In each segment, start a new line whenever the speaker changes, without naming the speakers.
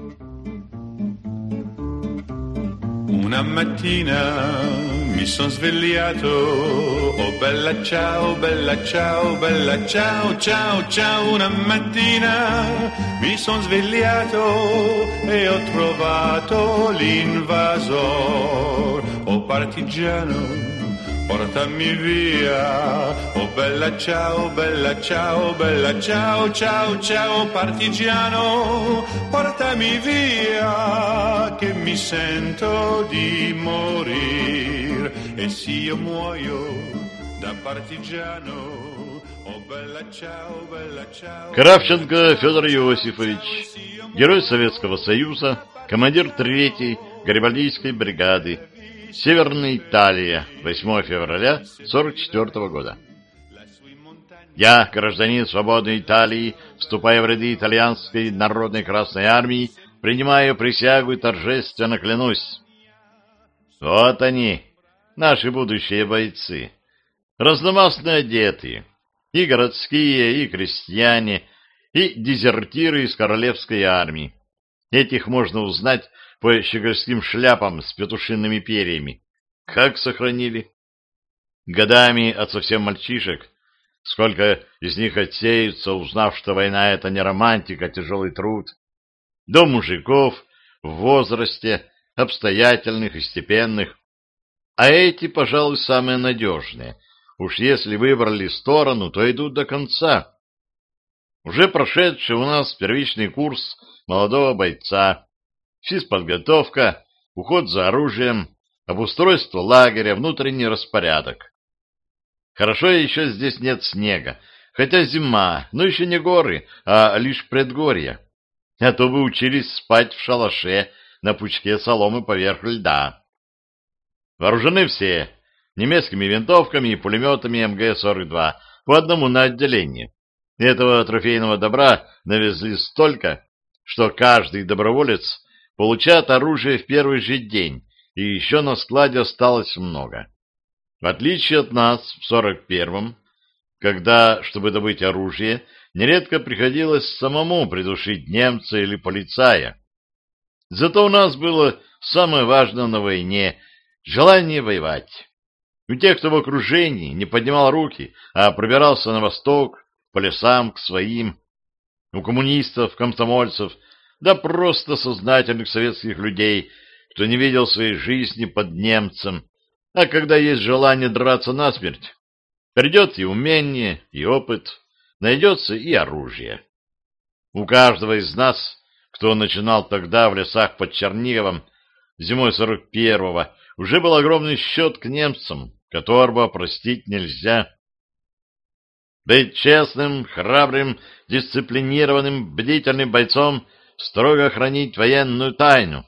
Una mattina mi son svegliato, oh bella ciao, bella ciao, bella ciao, ciao, ciao. Una mattina mi son svegliato e ho trovato l'invasor, oh partigiano, portami via, oh bella ciao, bella ciao, bella ciao, ciao, ciao, partigiano, portami via, che mi sento di morir, e se io muoio da partigiano, oh bella ciao, bella ciao.
Кравченко Федор Иосифович, герой Советского Союза, командир 3-й Гарибальдийской бригады, Северная Италия, 8 февраля 1944 года. Я, гражданин свободной Италии, вступая в ряды итальянской народной Красной Армии, принимаю присягу и торжественно клянусь. Вот они, наши будущие бойцы, разномастно одетые, и городские, и крестьяне, и дезертиры из королевской армии. Этих можно узнать по щегольским шляпам с петушиными перьями. Как сохранили? Годами от совсем мальчишек, сколько из них отсеются, узнав, что война — это не романтика, а тяжелый труд, до мужиков в возрасте, обстоятельных и степенных. А эти, пожалуй, самые надежные. Уж если выбрали сторону, то идут до конца. Уже прошедший у нас первичный курс молодого бойца, физподготовка, уход за оружием, обустройство лагеря, внутренний распорядок. Хорошо еще здесь нет снега, хотя зима, но еще не горы, а лишь предгорья. А то бы учились спать в шалаше на пучке соломы поверх льда. Вооружены все немецкими винтовками и пулеметами МГ-42, по одному на отделение. Этого трофейного добра навезли столько, что каждый доброволец получает оружие в первый же день, и еще на складе осталось много. В отличие от нас в 41-м, когда, чтобы добыть оружие, нередко приходилось самому придушить немца или полицая. Зато у нас было самое важное на войне — желание воевать. У тех, кто в окружении, не поднимал руки, а пробирался на восток, по лесам, к своим. У коммунистов, комсомольцев, да просто сознательных советских людей, кто не видел своей жизни под немцем, а когда есть желание драться насмерть, придет и умение, и опыт, найдется и оружие. У каждого из нас, кто начинал тогда в лесах под Черниговом, зимой 41-го, уже был огромный счет к немцам, которого простить нельзя. Быть честным, храбрым, дисциплинированным, бдительным бойцом, строго хранить военную тайну.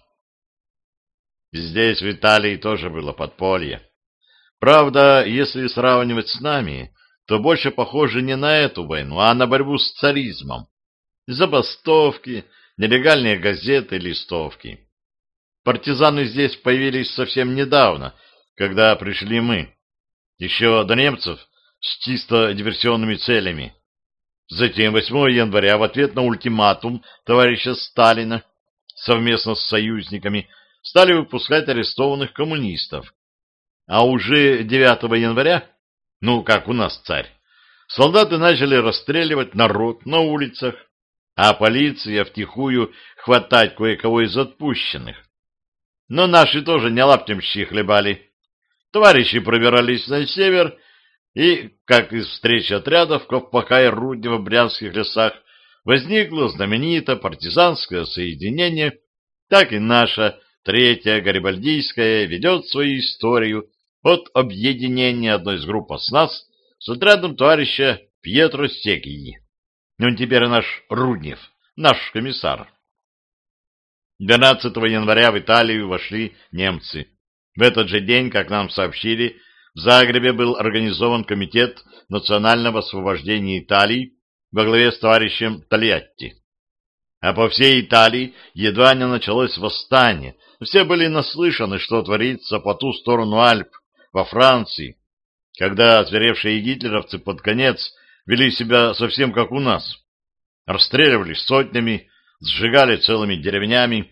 Здесь, в Италии, тоже было подполье. Правда, если сравнивать с нами, то больше похоже не на эту войну, а на борьбу с царизмом. Забастовки, нелегальные газеты, листовки. Партизаны здесь появились совсем недавно, когда пришли мы. Еще до немцев с чисто диверсионными целями. Затем 8 января в ответ на ультиматум товарища Сталина совместно с союзниками стали выпускать арестованных коммунистов. А уже 9 января, ну как у нас царь, солдаты начали расстреливать народ на улицах, а полиция втихую хватать кое-кого из отпущенных. Но наши тоже не лаптем щи хлебали. Товарищи пробирались на север, и, как из встречи отрядов Ковпака и Рудня в брянских лесах, возникло знаменитое партизанское соединение, так и наша 3-я Гарибальдийская ведет свою историю от объединения одной из групп СНАС с отрядом товарища Пьетро Секии. Он теперь наш Руднев, наш комиссар. 12 января в Италию вошли немцы. В этот же день, как нам сообщили, в Загребе был организован комитет национального освобождения Италии во главе с товарищем Тольятти. А по всей Италии едва не началось восстание. Все были наслышаны, что творится по ту сторону Альп, во Франции, когда озверевшие гитлеровцы под конец вели себя совсем как у нас. Расстреливали сотнями, сжигали целыми деревнями.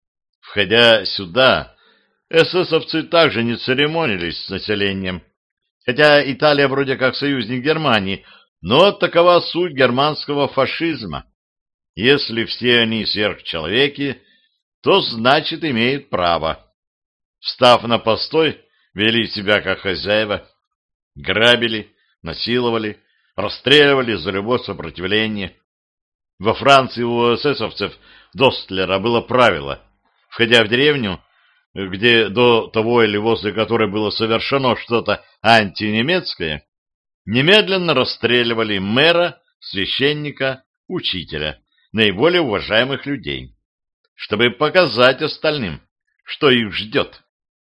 Входя сюда, эсэсовцы также не церемонились с населением. Хотя Италия вроде как союзник Германии, но такова суть германского фашизма. Если все они сверхчеловеки, то значит имеют право. Встав на постой, вели себя как хозяева, грабили, насиловали, расстреливали за любое сопротивление. Во Франции у эсэсовцев Достлера было правило: входя в деревню, где до того или возле которой было совершено что-то антинемецкое, немедленно расстреливали мэра, священника, учителя, наиболее уважаемых людей, чтобы показать остальным, что их ждет.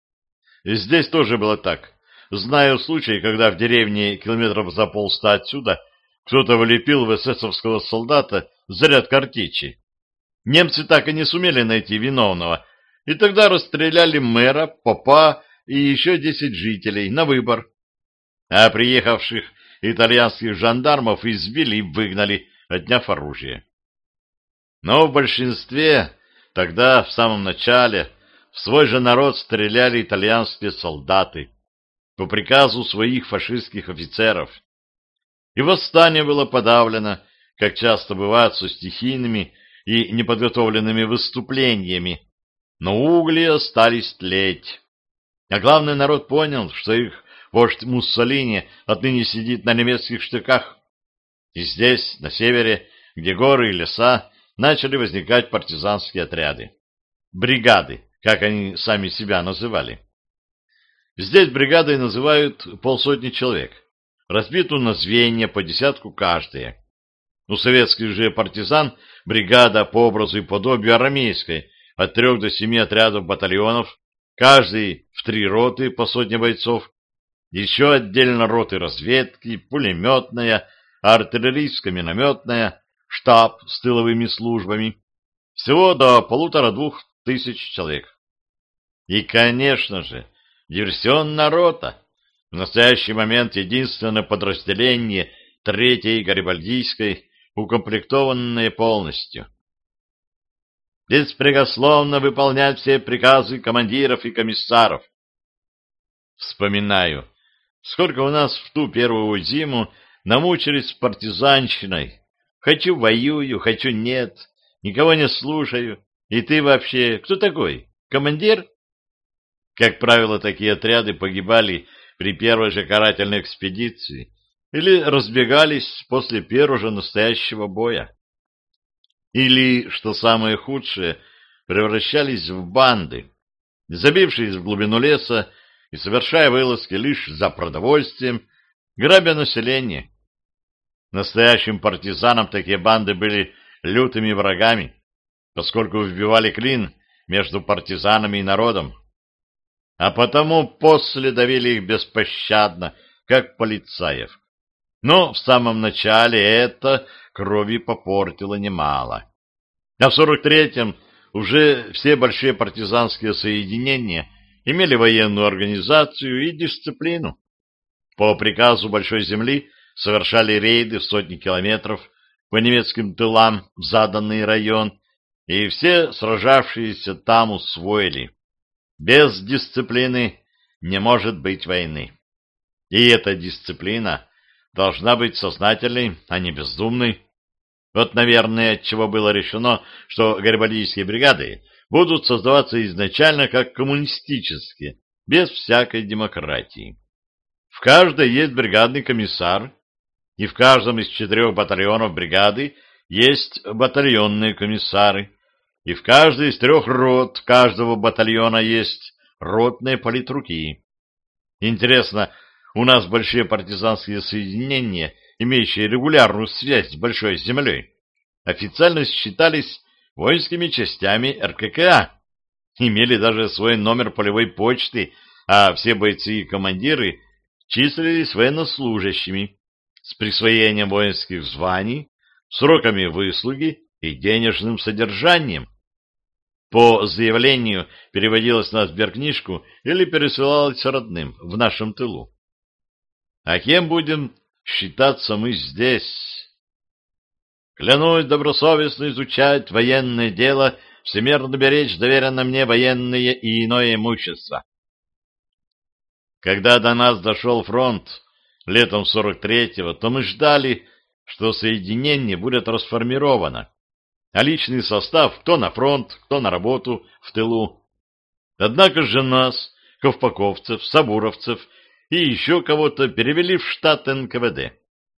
И здесь тоже было так. Знаю случай, когда в деревне километров за полста отсюда кто-то влепил в эсэсовского солдата заряд картечи. Немцы так и не сумели найти виновного, и тогда расстреляли мэра, попа и еще 10 жителей на выбор. А приехавших итальянских жандармов избили и выгнали, отняв оружие. Но в большинстве, тогда, в самом начале, в свой же народ стреляли итальянские солдаты по приказу своих фашистских офицеров. И восстание было подавлено, как часто бывает, со стихийными и неподготовленными выступлениями, но угли остались тлеть. А главный народ понял, что их вождь Муссолини отныне сидит на немецких штыках. И здесь, на севере, где горы и леса, начали возникать партизанские отряды. Бригады, как они сами себя называли. Здесь бригадой называют полсотни человек, разбитую на звенья по десятку каждая. У советских же партизан бригада по образу и подобию армейской, от 3 до 7 отрядов батальонов, каждый в 3 роты по сотне бойцов, еще отдельно роты разведки, пулеметная, артиллерийско-минометная, штаб с тыловыми службами, всего до 1500-2000 человек. И, конечно же, диверсионная рота, в настоящий момент единственное подразделение 3-й Гарибальдийской, укомплектованное полностью. Беспрекословно выполнять все приказы командиров и комиссаров. Вспоминаю, сколько у нас в ту первую зиму намучились с партизанщиной. Хочу воюю, хочу нет, никого не слушаю. И ты вообще кто такой? Командир? Как правило, такие отряды погибали при первой же карательной экспедиции или разбегались после первого же настоящего боя. Или, что самое худшее, превращались в банды, забившись в глубину леса и совершая вылазки лишь за продовольствием, грабя население. Настоящим партизанам такие банды были лютыми врагами, поскольку вбивали клин между партизанами и народом. А потому после давили их беспощадно, как полицаев. Но в самом начале это крови попортило немало. А в 43-м уже все большие партизанские соединения имели военную организацию и дисциплину. По приказу Большой Земли совершали рейды в сотни километров по немецким тылам в заданный район, и все сражавшиеся там усвоили: без дисциплины не может быть войны. И эта дисциплина должна быть сознательной, а не бездумной. Вот, наверное, отчего было решено, что гарибальдийские бригады будут создаваться изначально как коммунистические, без всякой демократии. В каждой есть бригадный комиссар, и в каждом из 4 батальонов бригады есть батальонные комиссары, и в каждой из 3 рот каждого батальона есть ротные политруки. Интересно, у нас большие партизанские соединения, имеющие регулярную связь с Большой Землей, официально считались воинскими частями РККА, имели даже свой номер полевой почты, а все бойцы и командиры числились военнослужащими с присвоением воинских званий, сроками выслуги и денежным содержанием. По заявлению переводилось на сберкнижку или пересылалось родным в нашем тылу. А кем будем считаться мы здесь? Клянусь добросовестно изучать военное дело, всемерно беречь доверенное мне военное и иное имущество. Когда до нас дошел фронт летом 43-го, то мы ждали, что соединение будет расформировано, а личный состав кто на фронт, кто на работу в тылу. Однако же нас, ковпаковцев, сабуровцев и еще кого-то перевели в штат НКВД.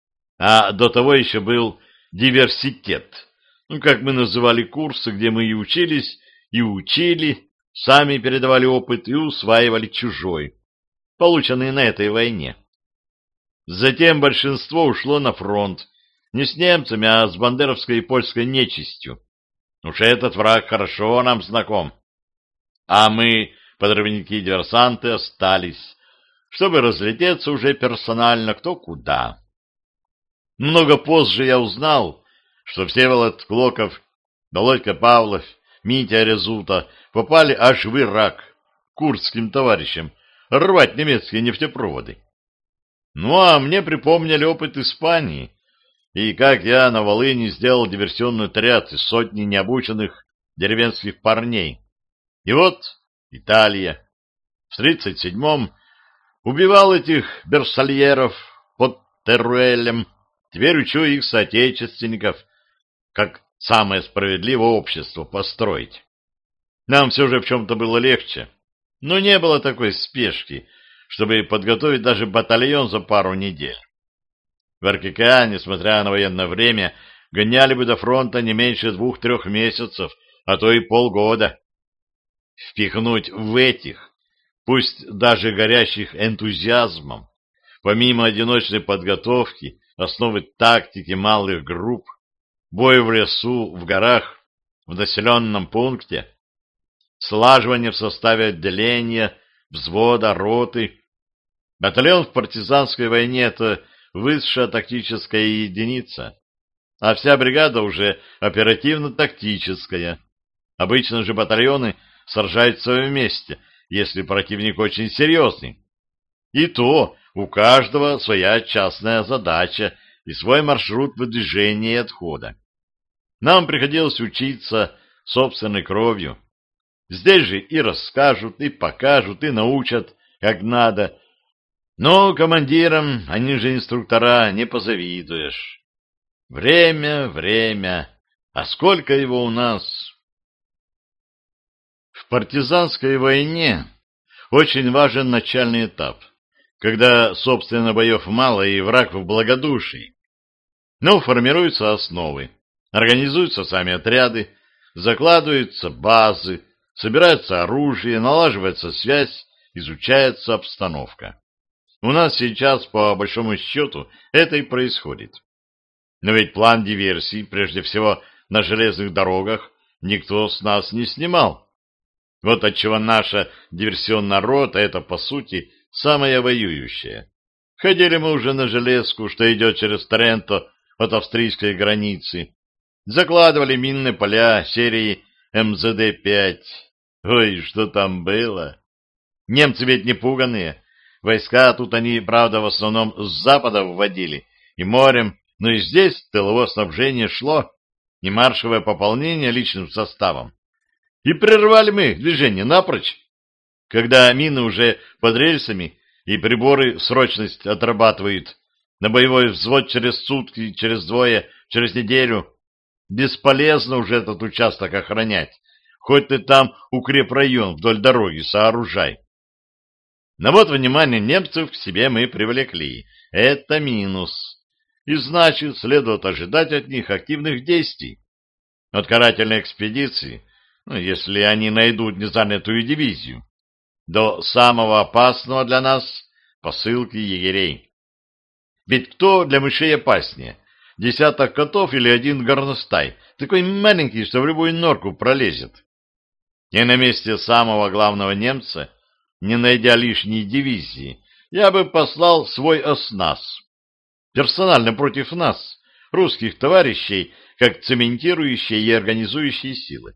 А до того еще был диверситет, как мы называли курсы, где мы и учились, и учили, сами передавали опыт и усваивали чужой, полученный на этой войне. Затем большинство ушло на фронт, не с немцами, а с бандеровской и польской нечистью. Уж этот враг хорошо нам знаком. А мы, подрывники-диверсанты, остались, чтобы разлететься уже персонально кто куда. Много позже я узнал, что Всеволод Клоков, Володька Павлов, Митя Резута попали аж в Ирак курдским товарищам рвать немецкие нефтепроводы. Ну а мне припомнили опыт Испании, и как я на Волыни сделал диверсионный отряд из сотни необученных деревенских парней. И вот Италия. В 37-м убивал этих берсальеров под Теруэлем. Теперь учу их соотечественников, как самое справедливое общество построить. Нам все же в чем-то было легче, но не было такой спешки, чтобы подготовить даже батальон за пару недель. В РККА, несмотря на военное время, гоняли бы до фронта не меньше 2-3 месяцев, а то и полгода. Впихнуть в этих, пусть даже горящих энтузиазмом, помимо одиночной подготовки, основы тактики малых групп, бой в лесу, в горах, в населенном пункте, слаживание в составе отделения, взвода, роты. Батальон в партизанской войне — это высшая тактическая единица, а вся бригада уже оперативно-тактическая. Обычно же батальоны сражаются вместе, если противник очень серьезный. И то у каждого своя частная задача и свой маршрут выдвижения и отхода. Нам приходилось учиться собственной кровью. Здесь же и расскажут, и покажут, и научат, как надо. Но командирам, они же инструктора, не позавидуешь. Время, время. А сколько его у нас? В партизанской войне очень важен начальный этап, когда, собственно, боев мало и враг в благодушии. Но формируются основы, организуются сами отряды, закладываются базы, собирается оружие, налаживается связь, изучается обстановка. У нас сейчас, по большому счету, это и происходит. Но ведь план диверсий, прежде всего на железных дорогах, никто с нас не снимал. Вот отчего наша диверсионная рота — это, по сути, самая воюющая. Ходили мы уже на железку, что идет через Тренто от австрийской границы. Закладывали минные поля серии МЗД-5. Ой, что там было! Немцы ведь не пуганые. Войска тут они, правда, в основном с запада вводили, и морем, но и здесь тыловое снабжение шло, и маршевое пополнение личным составом. И прервали мы движение напрочь. Когда мины уже под рельсами и приборы срочность отрабатывают, на боевой взвод через сутки, через двое, через неделю, бесполезно уже этот участок охранять, хоть ты там укрепрайон вдоль дороги сооружай. Но вот внимание немцев к себе мы привлекли. Это минус. И значит, следует ожидать от них активных действий. От карательной экспедиции, если они найдут незанятую дивизию, до самого опасного для нас посылки егерей. Ведь кто для мышей опаснее? 10 котов или 1 горностай, такой маленький, что в любую норку пролезет? И на месте самого главного немца, не найдя лишней дивизии, я бы послал свой оснас. Персонально против нас, русских товарищей, как цементирующие и организующие силы.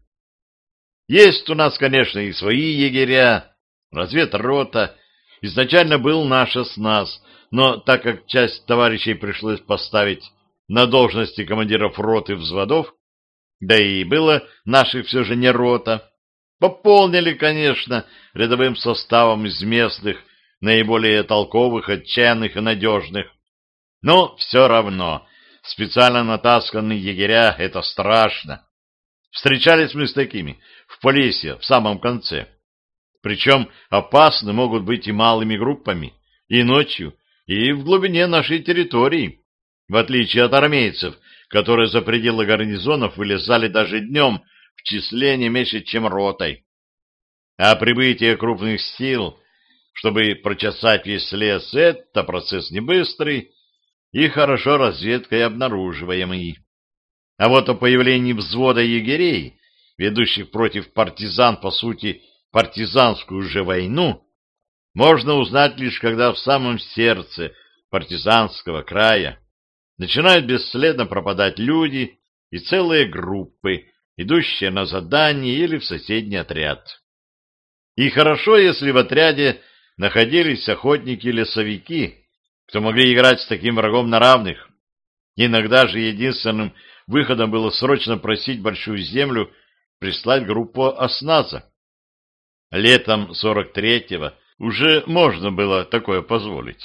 Есть у нас, конечно, и свои егеря, разведрота. Изначально был наш оснас, но так как часть товарищей пришлось поставить на должности командиров рот и взводов, да и было наших все же не рота. Пополнили, конечно, рядовым составом из местных, наиболее толковых, отчаянных и надежных. Но все равно специально натасканные егеря — это страшно. Встречались мы с такими в Полесье в самом конце. Причем опасны могут быть и малыми группами, и ночью, и в глубине нашей территории, в отличие от армейцев, которые за пределы гарнизонов вылезали даже днем в числе не меньше, чем ротой. А прибытие крупных сил, чтобы прочесать весь лес, это процесс не быстрый и хорошо разведкой обнаруживаемый. А вот о появлении взвода егерей, ведущих против партизан, по сути, партизанскую же войну, можно узнать лишь когда в самом сердце партизанского края начинают бесследно пропадать люди и целые группы, идущие на задание или в соседний отряд. И хорошо, если в отряде находились охотники-лесовики, кто могли играть с таким врагом на равных. Иногда же единственным выходом было срочно просить Большую Землю прислать группу осназа. Летом 43-го уже можно было такое позволить.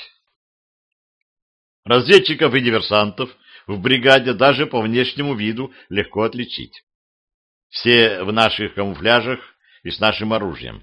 Разведчиков и диверсантов в бригаде даже по внешнему виду легко отличить. Все в наших камуфляжах и с нашим оружием.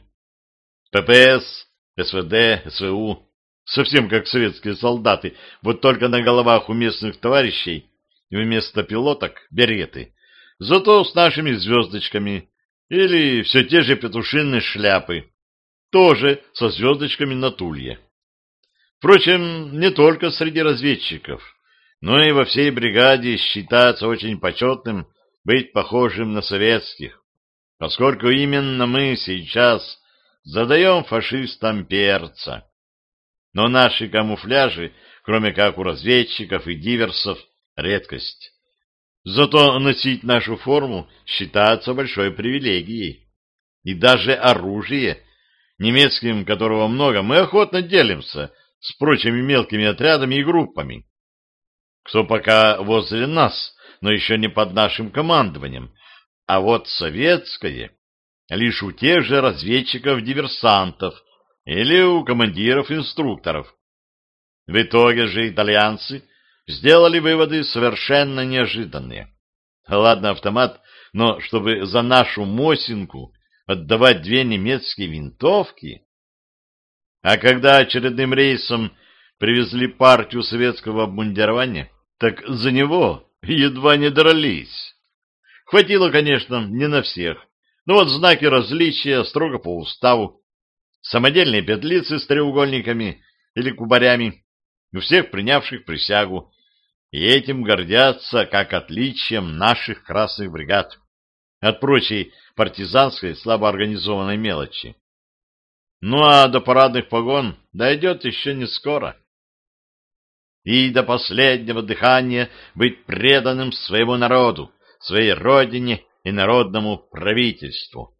ППС, СВД, СВУ, совсем как советские солдаты, вот только на головах у местных товарищей вместо пилоток береты, зато с нашими звездочками, или все те же петушиные шляпы, тоже со звездочками на тулье. Впрочем, не только среди разведчиков, но и во всей бригаде считается очень почетным быть похожим на советских, поскольку именно мы сейчас задаем фашистам перца. Но наши камуфляжи, кроме как у разведчиков и диверсов, редкость. Зато носить нашу форму считается большой привилегией. И даже оружие, немецким которого много, мы охотно делимся с прочими мелкими отрядами и группами. Кто пока возле нас, но еще не под нашим командованием, а вот советское лишь у тех же разведчиков-диверсантов или у командиров-инструкторов. В итоге же итальянцы сделали выводы совершенно неожиданные. Ладно, автомат, но чтобы за нашу Мосинку отдавать 2 немецкие винтовки... А когда очередным рейсом привезли партию советского обмундирования, так за него едва не дрались. Хватило, конечно, не на всех, но вот знаки различия строго по уставу. Самодельные петлицы с треугольниками или кубарями у всех принявших присягу, и этим гордятся как отличием наших красных бригад от прочей партизанской слабоорганизованной мелочи. Ну а до парадных погон дойдет еще не скоро. И до последнего дыхания быть преданным своему народу, своей родине и народному правительству.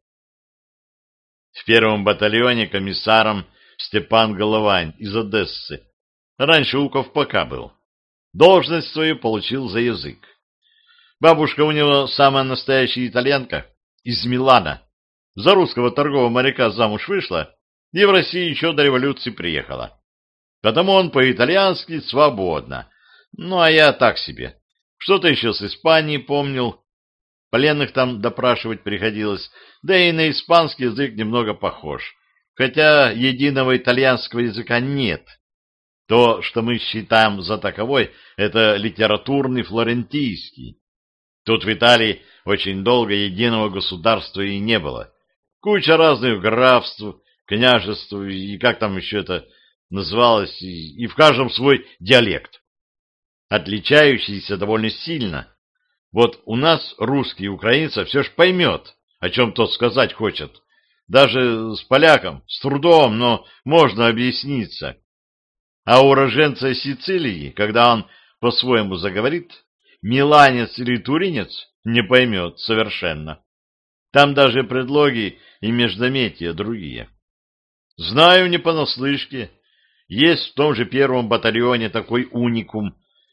В 1-м батальоне комиссаром Степан Головань из Одессы. Раньше у Ковпака был. Должность свою получил за язык. Бабушка у него самая настоящая итальянка, из Милана. За русского торгового моряка замуж вышла и в Россию еще до революции приехала. Потому он по-итальянски свободно. Ну, а я так себе. Что-то еще с Испании помнил. Пленных там допрашивать приходилось, да и на испанский язык немного похож. Хотя единого итальянского языка нет. То, что мы считаем за таковой, это литературный флорентийский. Тут в Италии очень долго единого государства и не было. Куча разных графств, княжеств и как там еще это называлось, и в каждом свой диалект, отличающийся довольно сильно. Вот у нас русский и украинца все ж поймет, о чем тот сказать хочет. Даже с поляком, с трудом, но можно объясниться. А уроженца Сицилии, когда он по-своему заговорит, миланец или туринец не поймет совершенно. Там даже предлоги и междометия другие. Знаю не понаслышке. Есть в том же 1-м батальоне такой уникум.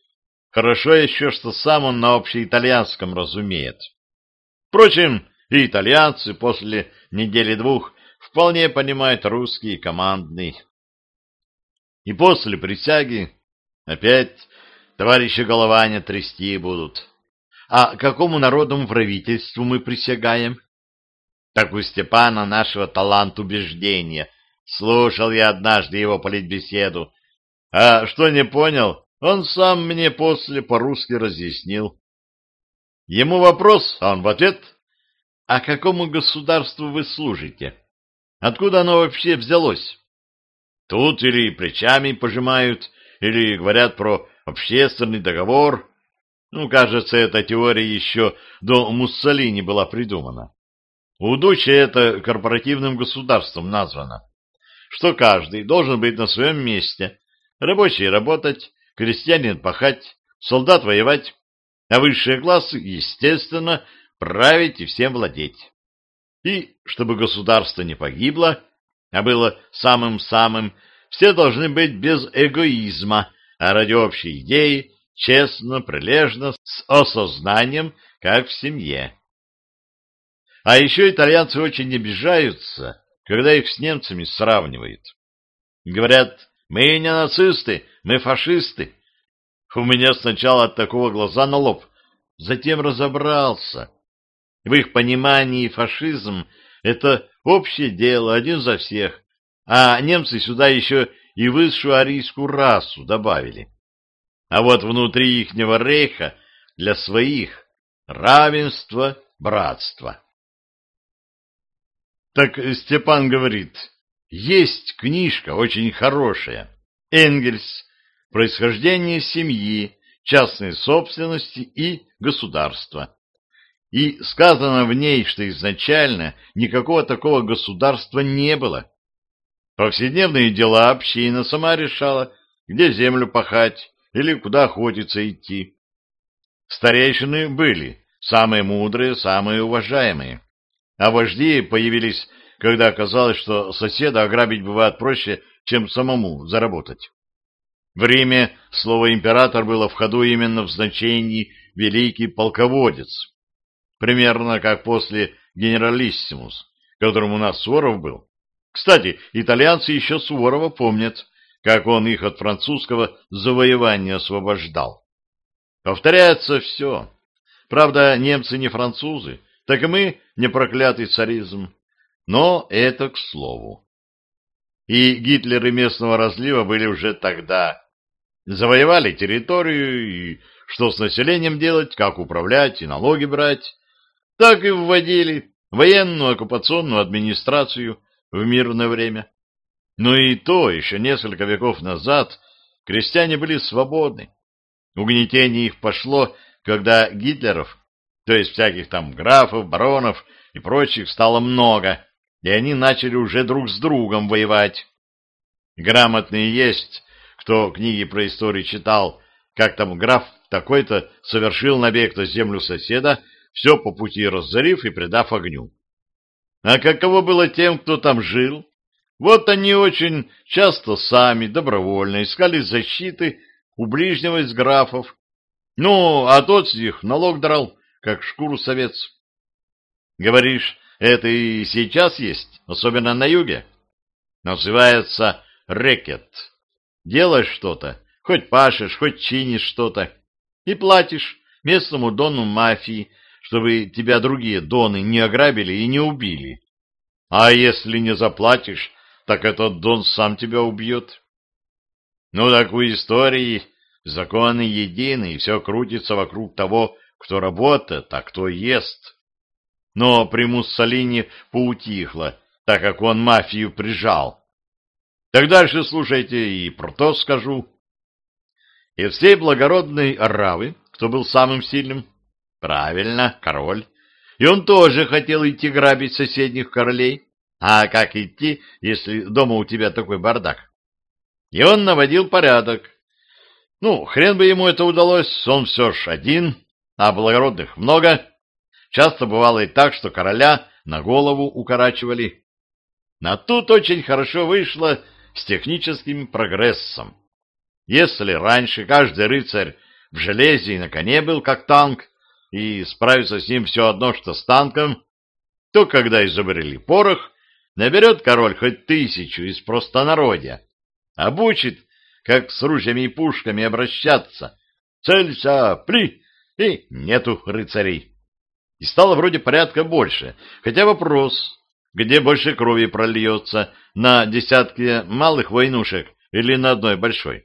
Хорошо еще, что сам он на общеитальянском разумеет. Впрочем, и итальянцы после недели-двух вполне понимают русский командный. И после присяги опять товарищи Голованя трясти будут. А какому народному правительству мы присягаем? Так у Степана нашего талант убеждения. Слушал я однажды его политбеседу. А что не понял, он сам мне после по-русски разъяснил. Ему вопрос, а он в ответ: а какому государству вы служите? Откуда оно вообще взялось? Тут или плечами пожимают, или говорят про общественный договор. Кажется, эта теория еще до Муссолини была придумана. У Дуччи это корпоративным государством названо, что каждый должен быть на своем месте, рабочий работать, крестьянин пахать, солдат воевать, а высшие классы, естественно, править и всем владеть. И чтобы государство не погибло, а было самым-самым, все должны быть без эгоизма, а ради общей идеи, честно, прилежно, с осознанием, как в семье. А еще итальянцы очень обижаются, когда их с немцами сравнивают. Говорят: мы не нацисты, мы фашисты. У меня сначала от такого глаза на лоб, затем разобрался. В их понимании фашизм — это общее дело, один за всех, а немцы сюда еще и высшую арийскую расу добавили. А вот внутри ихнего рейха для своих равенство, братство. Так Степан говорит: есть книжка очень хорошая, Энгельс, «Происхождение семьи, частной собственности и государства». И сказано в ней, что изначально никакого такого государства не было. Повседневные дела община сама решала, где землю пахать или куда охотиться идти. Старейшины были самые мудрые, самые уважаемые. А вожди появились, когда оказалось, что соседа ограбить бывает проще, чем самому заработать. В Риме слово «император» было в ходу именно в значении «великий полководец». Примерно как после «генералиссимус», которым у нас Суворов был. Кстати, итальянцы еще Суворова помнят, как он их от французского завоевания освобождал. Повторяется все. Правда, немцы не французы, так и мы не проклятый царизм. Но это к слову. И гитлеры местного разлива были уже тогда. Завоевали территорию, и что с населением делать, как управлять и налоги брать, так и вводили военную оккупационную администрацию в мирное время. Но и то еще несколько веков назад крестьяне были свободны. Угнетение их пошло, когда гитлеров, то есть всяких там графов, баронов и прочих, стало много, и они начали уже друг с другом воевать. Грамотные есть, кто книги про историю читал, как там граф такой-то совершил набег на землю соседа, все по пути разорив и предав огню. А каково было тем, кто там жил? Вот они очень часто сами добровольно искали защиты у ближнего из графов. А тот с них налог драл, как шкуру с овец. Говоришь, это и сейчас есть, особенно на юге? Называется рэкет. Делаешь что-то, хоть пашешь, хоть чинишь что-то, и платишь местному дону мафии, чтобы тебя другие доны не ограбили и не убили. А если не заплатишь, так этот дон сам тебя убьет. Так у истории законы едины, и все крутится вокруг того, кто работает, а кто ест. Но при Муссолини поутихло, так как он мафию прижал. Так дальше слушайте, и про то скажу. Из всей благородной оравы, кто был самым сильным? Правильно, король. И он тоже хотел идти грабить соседних королей. А как идти, если дома у тебя такой бардак? И он наводил порядок. Хрен бы ему это удалось, он все ж один, а благородных много. Часто бывало и так, что короля на голову укорачивали. А тут очень хорошо вышло с техническим прогрессом. Если раньше каждый рыцарь в железе и на коне был, как танк, и справиться с ним все одно, что с танком, то, когда изобрели порох, наберет король хоть 1000 из простонародья, обучит, как с ружьями и пушками обращаться. Целься, пли, и нету рыцарей. И стало вроде порядка больше, хотя вопрос, где больше крови прольется, на десятки малых войнушек или на одной большой.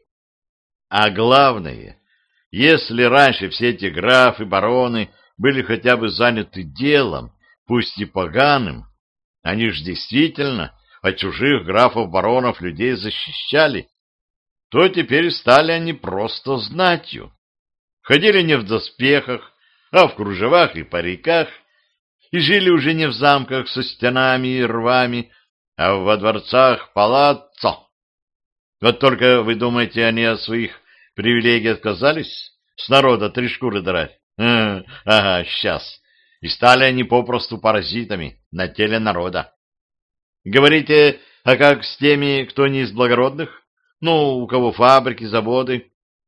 А главное, если раньше все эти графы, бароны были хотя бы заняты делом, пусть и поганым, они ж действительно от чужих графов-баронов людей защищали, то теперь стали они просто знатью. Ходили не в доспехах, а в кружевах и париках, и жили уже не в замках со стенами и рвами, а во дворцах палаццо. Вот только вы думаете, они от своих привилегий отказались? С народа 3 шкуры драть? Ага, сейчас. И стали они попросту паразитами на теле народа. Говорите, а как с теми, кто не из благородных? Ну, у кого фабрики, заводы?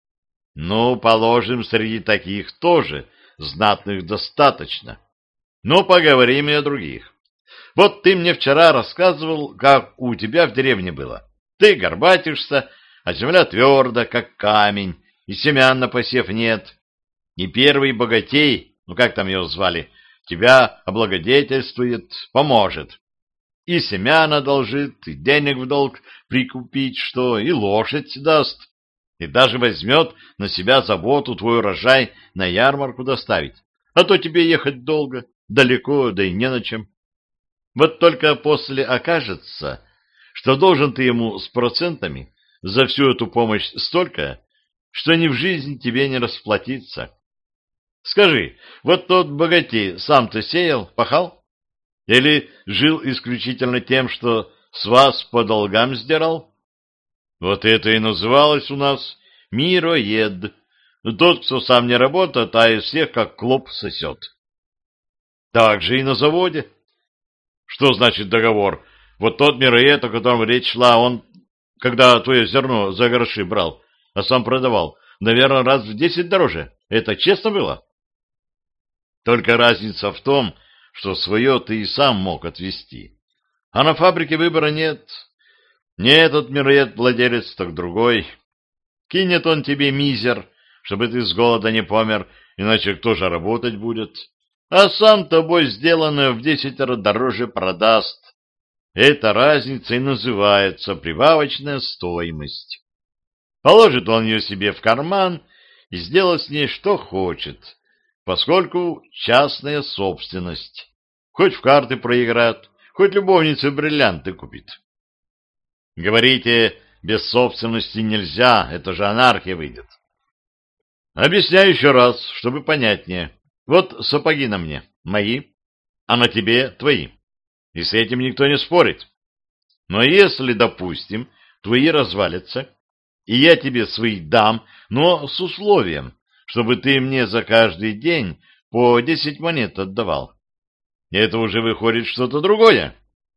Ну, положим, среди таких тоже знатных достаточно. Но поговорим и о других. Вот ты мне вчера рассказывал, как у тебя в деревне было. Ты горбатишься, а земля тверда, как камень, и семян на посев нет. И первый богатей, ну как там его звали, тебя облагодетельствует, поможет. И семян одолжит, и денег в долг прикупить что, и лошадь даст, и даже возьмет на себя заботу твой урожай на ярмарку доставить. А то тебе ехать долго, далеко, да и не на чем. Вот только после окажется, что должен ты ему с процентами за всю эту помощь столько, что ни в жизнь тебе не расплатиться. Скажи, вот тот богатей сам-то сеял, пахал? Или жил исключительно тем, что с вас по долгам сдирал? Вот это и называлось у нас мироед. Тот, кто сам не работает, а из всех как клоп сосет. Так же и на заводе. Что значит договор? Вот тот мироед, о котором речь шла, он, когда твое зерно за гроши брал, а сам продавал, наверное, раз в 10 дороже. Это честно было? Только разница в том, что свое ты и сам мог отвезти. А на фабрике выбора нет. Не этот мироед-владелец, так другой. Кинет он тебе мизер, чтобы ты с голода не помер, иначе кто же работать будет? А сам тобой сделанное в 10 раз дороже продаст. Эта разница и называется прибавочная стоимость. Положит он ее себе в карман и сделает с ней что хочет, поскольку частная собственность. Хоть в карты проиграет, хоть любовнице бриллианты купит. Говорите, без собственности нельзя, это же анархия выйдет. Объясняю еще раз, чтобы понятнее. Вот сапоги на мне мои, а на тебе твои. И с этим никто не спорит. Но если, допустим, твои развалятся, и я тебе свои дам, но с условием, чтобы ты мне за каждый день по 10 монет отдавал. Это уже выходит что-то другое.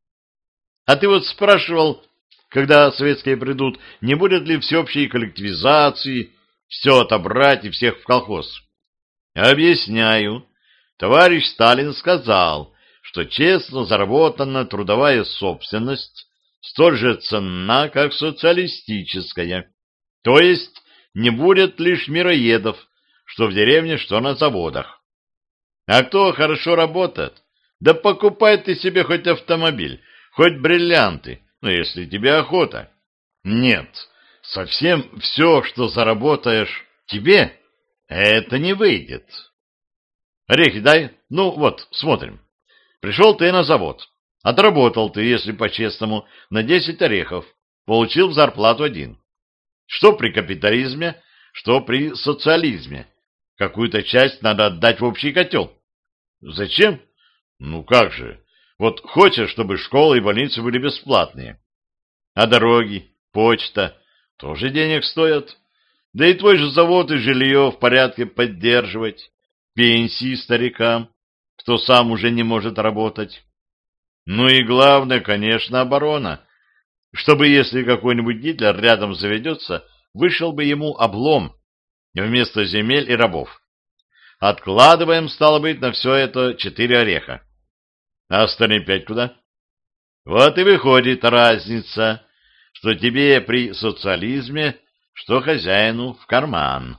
А ты вот спрашивал, когда советские придут, не будет ли всеобщей коллективизации, все отобрать и всех в колхоз. Объясняю. Товарищ Сталин сказал, что честно заработанная трудовая собственность столь же ценна, как социалистическая. То есть не будет лишь мироедов, что в деревне, что на заводах. А кто хорошо работает, да покупай ты себе хоть автомобиль, хоть бриллианты, ну, если тебе охота. Нет, совсем все, что заработаешь тебе, это не выйдет. Орехи дай, ну вот, смотрим. Пришел ты на завод, отработал ты, если по-честному, на 10 орехов, получил в зарплату 1. Что при капитализме, что при социализме. Какую-то часть надо отдать в общий котел. Зачем? Ну как же, вот хочешь, чтобы школы и больницы были бесплатные. А дороги, почта тоже денег стоят. Да и твой же завод и жилье в порядке поддерживать. Пенсии старикам, кто сам уже не может работать. Ну и главное, конечно, оборона. Чтобы, если какой-нибудь Гитлер рядом заведется, вышел бы ему облом. вместо земель и рабов. Откладываем, стало быть, на все это 4 ореха. А остальные 5 куда? Вот и выходит разница, что тебе при социализме, что хозяину в карман.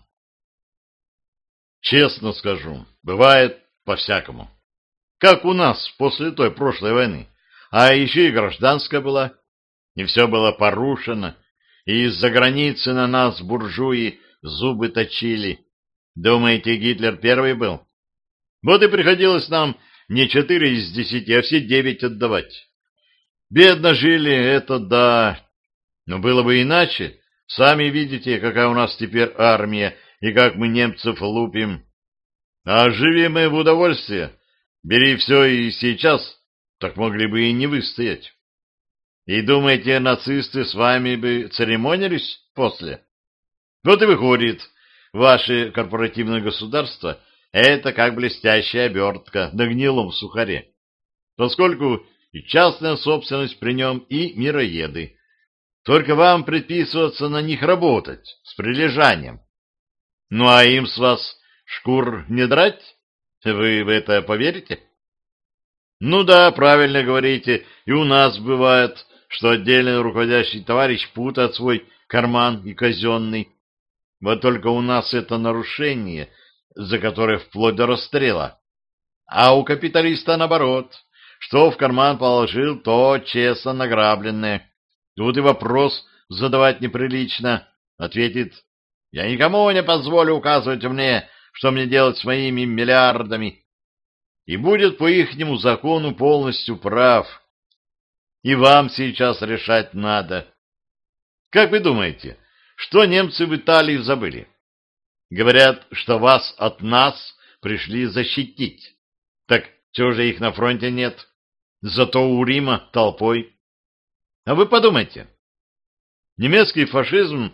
Честно скажу, бывает по-всякому. Как у нас после той прошлой войны. А еще и гражданская была. И все было порушено. И из-за границы на нас буржуи зубы точили. Думаете, Гитлер первый был? Вот и приходилось нам не 4 из 10, а все 9 отдавать. Бедно жили, это да. Но было бы иначе. Сами видите, какая у нас теперь армия, и как мы немцев лупим. А живи мы в удовольствие. Бери все и сейчас, так могли бы и не выстоять. И думаете, нацисты с вами бы церемонились после? Вот и выходит, ваше корпоративное государство — это как блестящая обертка на гнилом сухаре, поскольку и частная собственность при нем, и мироеды. Только вам предписываться на них работать с прилежанием. Ну а им с вас шкур не драть? Вы в это поверите? Ну да, правильно говорите, и у нас бывает, что отдельный руководящий товарищ путает свой карман и казенный. Вот только у нас это нарушение, за которое вплоть до расстрела. А у капиталиста наоборот, что в карман положил, то честно награбленное. Тут и вопрос задавать неприлично. Ответит: я никому не позволю указывать мне, что мне делать с моими миллиардами. И будет по ихнему закону полностью прав. И вам сейчас решать надо. Как вы думаете, что немцы в Италии забыли? Говорят, что вас от нас пришли защитить. Так чего же их на фронте нет? Зато у Рима толпой. А вы подумайте. Немецкий фашизм,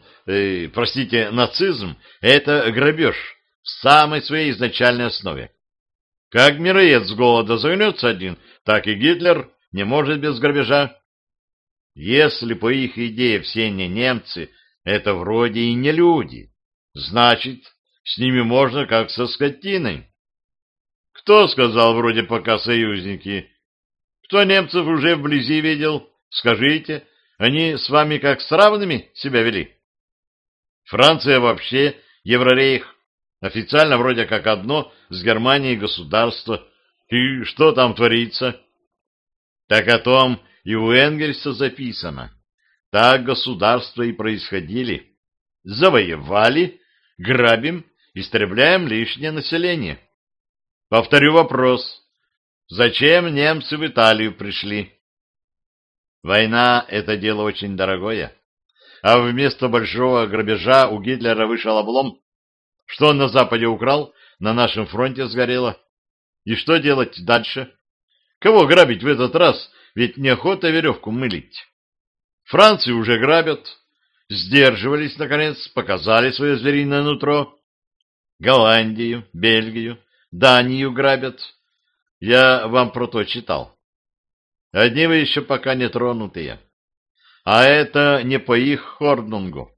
нацизм — это грабеж в самой своей изначальной основе. Как мироед с голода загнется один, так и Гитлер не может без грабежа. Если по их идее все не немцы, это вроде и не люди, значит, с ними можно как со скотиной. Кто сказал вроде пока союзники? Кто немцев уже вблизи видел? Скажите, они с вами как с равными себя вели? Франция вообще Еврорейх, официально вроде как одно с Германией государство. И что там творится? Так о том и у Энгельса записано. Так государства и происходили. Завоевали, грабим, истребляем лишнее население. Повторю вопрос. Зачем немцы в Италию пришли? Война — это дело очень дорогое. А вместо большого грабежа у Гитлера вышел облом. Что он на Западе украл, на нашем фронте сгорело. И что делать дальше? Кого грабить в этот раз? Ведь неохота веревку мылить. Францию уже грабят. Сдерживались, наконец, показали свое звериное нутро. Голландию, Бельгию, Данию грабят. Я вам про то читал. Одни вы еще пока не тронутые. А это не по их хордунгу.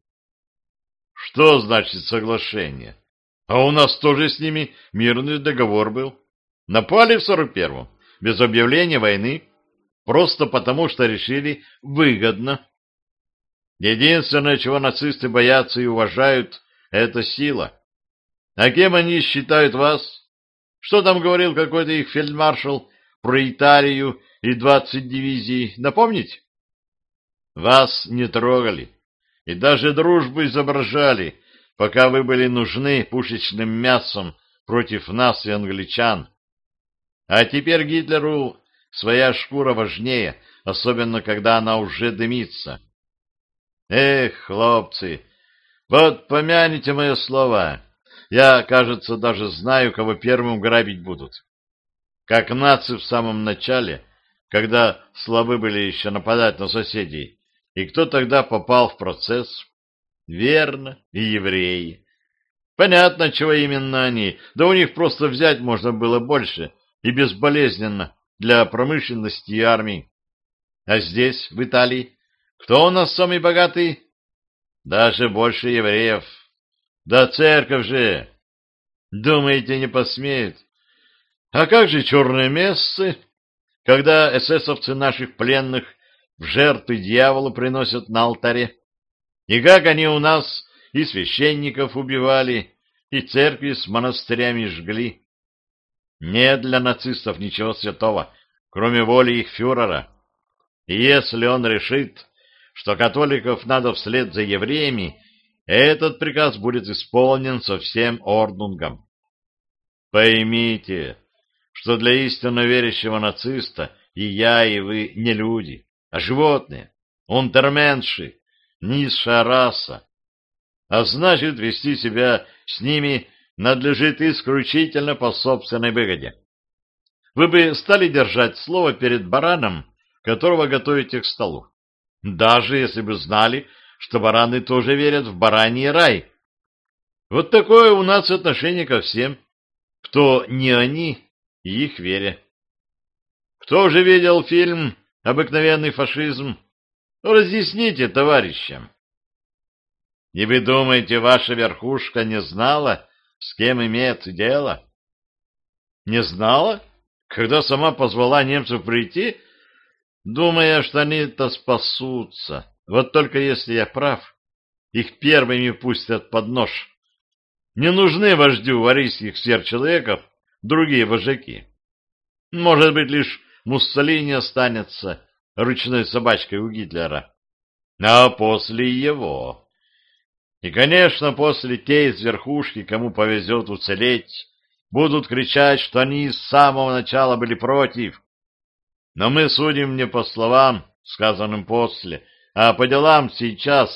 Что значит соглашение? А у нас тоже с ними мирный договор был. Напали в 41-м, без объявления войны, просто потому, что решили выгодно. Единственное, чего нацисты боятся и уважают, это сила. А кем они считают вас? Что там говорил какой-то их фельдмаршал про Италию и 20 дивизий? Напомнить? Вас не трогали и даже дружбу изображали, пока вы были нужны пушечным мясом против нас и англичан. А теперь Гитлеру своя шкура важнее, особенно когда она уже дымится. Эх, хлопцы, вот помяните мои слова. Я, кажется, даже знаю, кого первым грабить будут. Как нации в самом начале, когда слабы были еще нападать на соседей. И кто тогда попал в процесс? Верно, и евреи. Понятно, чего именно они. Да у них просто взять можно было больше и безболезненно для промышленности и армии. А здесь, в Италии, кто у нас самый богатый? Даже больше евреев. Да церковь же! Думаете, не посмеет? А как же черные мессы, когда эсэсовцы наших пленных в жертвы дьяволу приносят на алтаре? И как они у нас и священников убивали, и церкви с монастырями жгли? Нет для нацистов ничего святого, кроме воли их фюрера. И если он решит, что католиков надо вслед за евреями, этот приказ будет исполнен со всем орднунгом. Поймите, что для истинно верящего нациста и я, и вы не люди, а животные, унтерменши, низшая раса. А значит, вести себя с ними надлежит исключительно по собственной выгоде. Вы бы стали держать слово перед бараном, которого готовите к столу, даже если бы знали, что бараны тоже верят в бараний рай. Вот такое у нас отношение ко всем, кто не они и их веря. Кто же видел фильм «Обыкновенный фашизм»? Разъясните товарищам. И вы думаете, ваша верхушка не знала, с кем имеет дело? Не знала, когда сама позвала немцев прийти, думая, что они-то спасутся. Вот только если я прав, их первыми пустят под нож. Не нужны вождю варийских сверхчеловеков другие вожаки. Может быть, лишь Муссолини останется ручной собачкой у Гитлера. А после его... И, конечно, после те из верхушки, кому повезет уцелеть, будут кричать, что они с самого начала были против. Но мы судим не по словам, сказанным после, а по делам сейчас.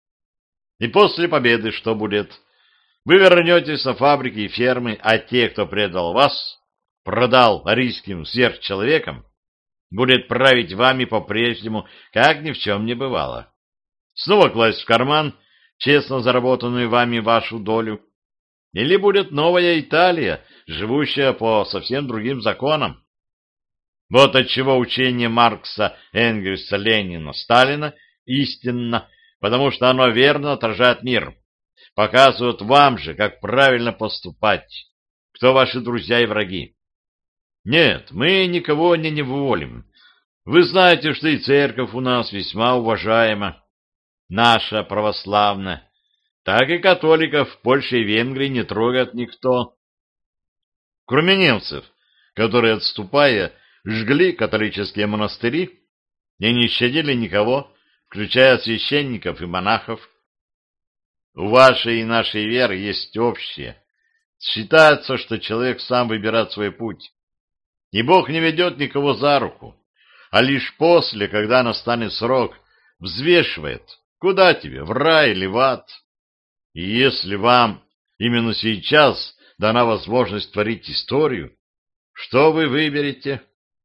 И после победы что будет? Вы вернетесь на фабрики и фермы, а те, кто предал вас, продал арийским сверхчеловекам, будет править вами по-прежнему, как ни в чем не бывало. Снова класть в карман честно заработанную вами вашу долю. Или будет новая Италия, живущая по совсем другим законам. Вот отчего учение Маркса, Энгельса, Ленина, Сталина истинно, потому что оно верно отражает мир, показывает вам же, как правильно поступать, кто ваши друзья и враги. Нет, мы никого не неволим. Вы знаете, что и церковь у нас весьма уважаема, наша православная, так и католиков в Польше и Венгрии не трогает никто. Кроме немцев, которые, отступая, жгли католические монастыри и не щадили никого, включая священников и монахов. У вашей и нашей веры есть общее. Считается, что человек сам выбирает свой путь, и Бог не ведет никого за руку, а лишь после, когда настанет срок, взвешивает, куда тебе, в рай или в ад. И если вам именно сейчас дана возможность творить историю, что вы выберете?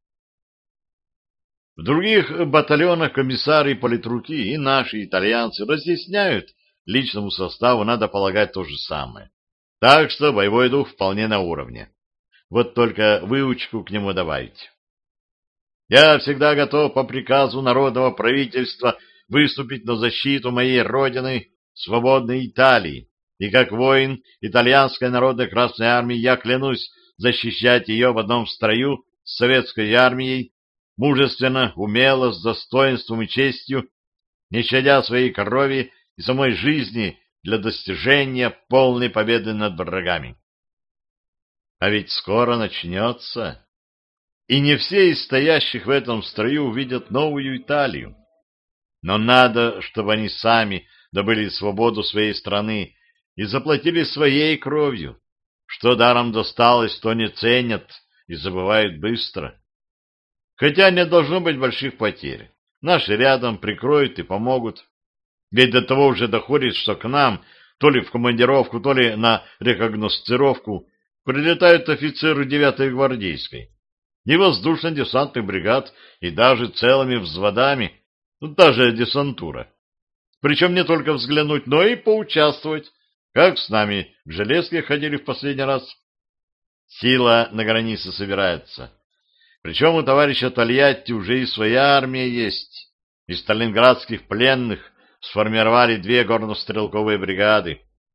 В других батальонах комиссары и политруки и наши итальянцы разъясняют личному составу, надо полагать, то же самое. Так что боевой дух вполне на уровне. Вот только выучку к нему добавить. Я всегда готов по приказу народного правительства выступить на защиту моей родины, свободной Италии, и как воин итальянской народной Красной Армии я клянусь защищать ее в одном строю с советской армией, мужественно, умело, с достоинством и честью, не щадя своей крови и самой жизни для достижения полной победы над врагами. А ведь скоро начнется, и не все из стоящих в этом строю увидят новую Италию. Но надо, чтобы они сами добыли свободу своей страны и заплатили своей кровью. Что даром досталось, то не ценят и забывают быстро. Хотя не должно быть больших потерь. Наши рядом прикроют и помогут. Ведь до того уже доходит, что к нам, то ли в командировку, то ли на рекогносцировку, прилетают офицеры 9-й гвардейской, и воздушно-десантных бригад, и даже целыми взводами, даже десантура. Причем не только взглянуть, но и поучаствовать, как с нами в Железке ходили в последний раз. Сила на границе собирается. Причем у товарища Тольятти уже и своя армия есть. Из сталинградских пленных сформировали 2 горнострелковые бригады.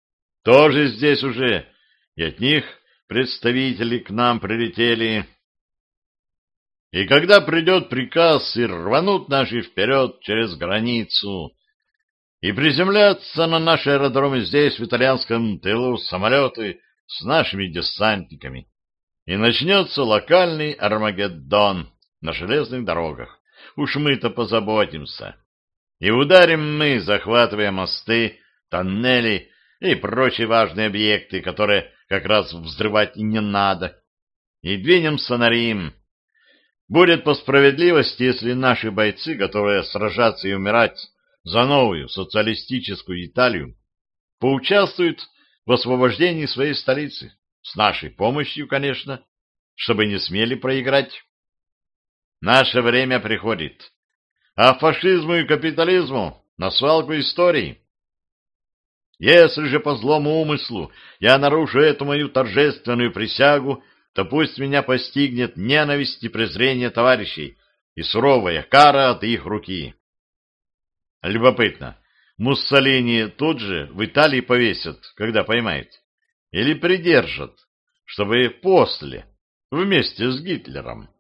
тоже здесь уже, и от них представители к нам прилетели. И когда придет приказ, и рванут наши вперед через границу, и приземлятся на наши аэродромы здесь, в итальянском тылу, самолеты с нашими десантниками, и начнется локальный Армагеддон на железных дорогах. Уж мы-то позаботимся. И ударим мы, захватывая мосты, тоннели и прочие важные объекты, которые как раз взрывать и не надо, и двинемся на Рим. Будет по справедливости, если наши бойцы, готовые сражаться и умирать за новую социалистическую Италию, поучаствуют в освобождении своей столицы, с нашей помощью, конечно, чтобы не смели проиграть. Наше время приходит, а фашизму и капитализму на свалку истории. Если же по злому умыслу я нарушу эту мою торжественную присягу, то пусть меня постигнет ненависть и презрение товарищей и суровая кара от их руки. Любопытно, Муссолини тут же в Италии повесят, когда поймают, или придержат, чтобы после, вместе с Гитлером.